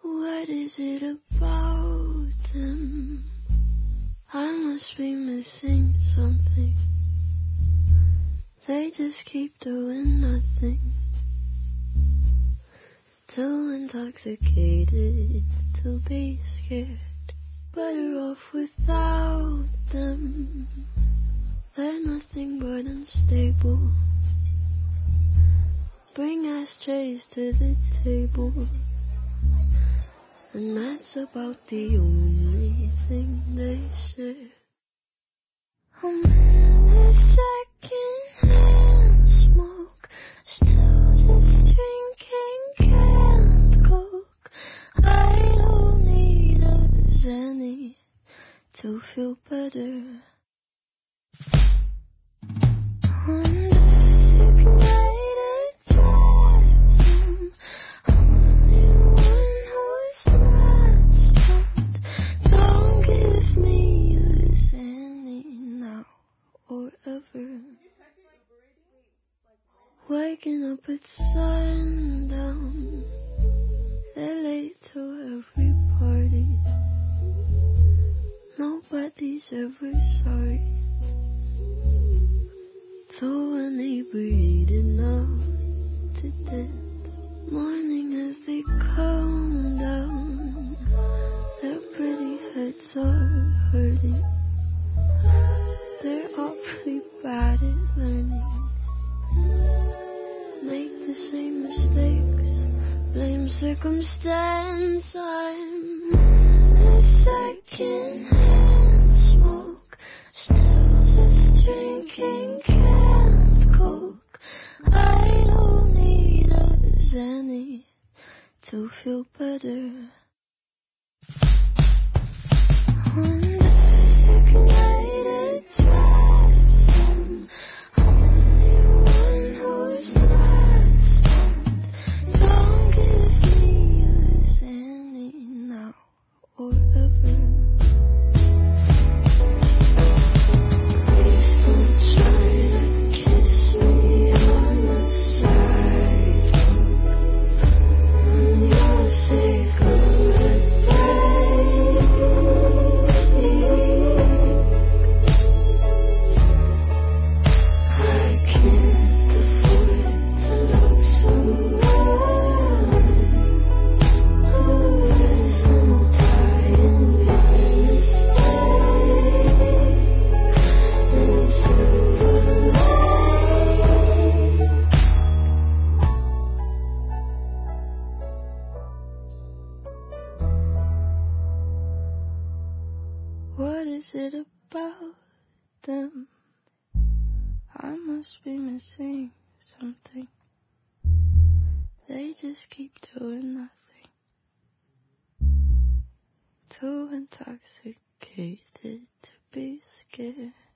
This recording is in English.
What is it about them? I must be missing something. They just keep doing nothing. Too intoxicated to be scared. Better off without them. They're nothing but unstable. Bring ashtrays to the table. And that's about the only thing they share. I'm in this second-hand smoke, still just drinking canned Coke. I don't need a Xanny to feel better. On designated drives, I'm only one who's not stoned. Don't give me a Xanny now or ever. Waking up at sundown, they're late to every party. Nobody's ever sorry. Too inebriated now to death. Morning as they calm down, their pretty heads are hurting. They're awfully bad at learning. Make the same mistakes, blame circumstance. I'm a second-hand smoke, still just drinking canned Coke. I don't need a Xanny to feel better. On designated drives, I'm only one who's not stoned. Don't give me a Xanny now or ever. Please don't try to kiss me on the side. On your cigarette break. I can't afford to love someone who isn't dying by mistake in Silver Lake. What is it about them? I must be missing something. They just keep doing nothing. Too intoxicated to be scared.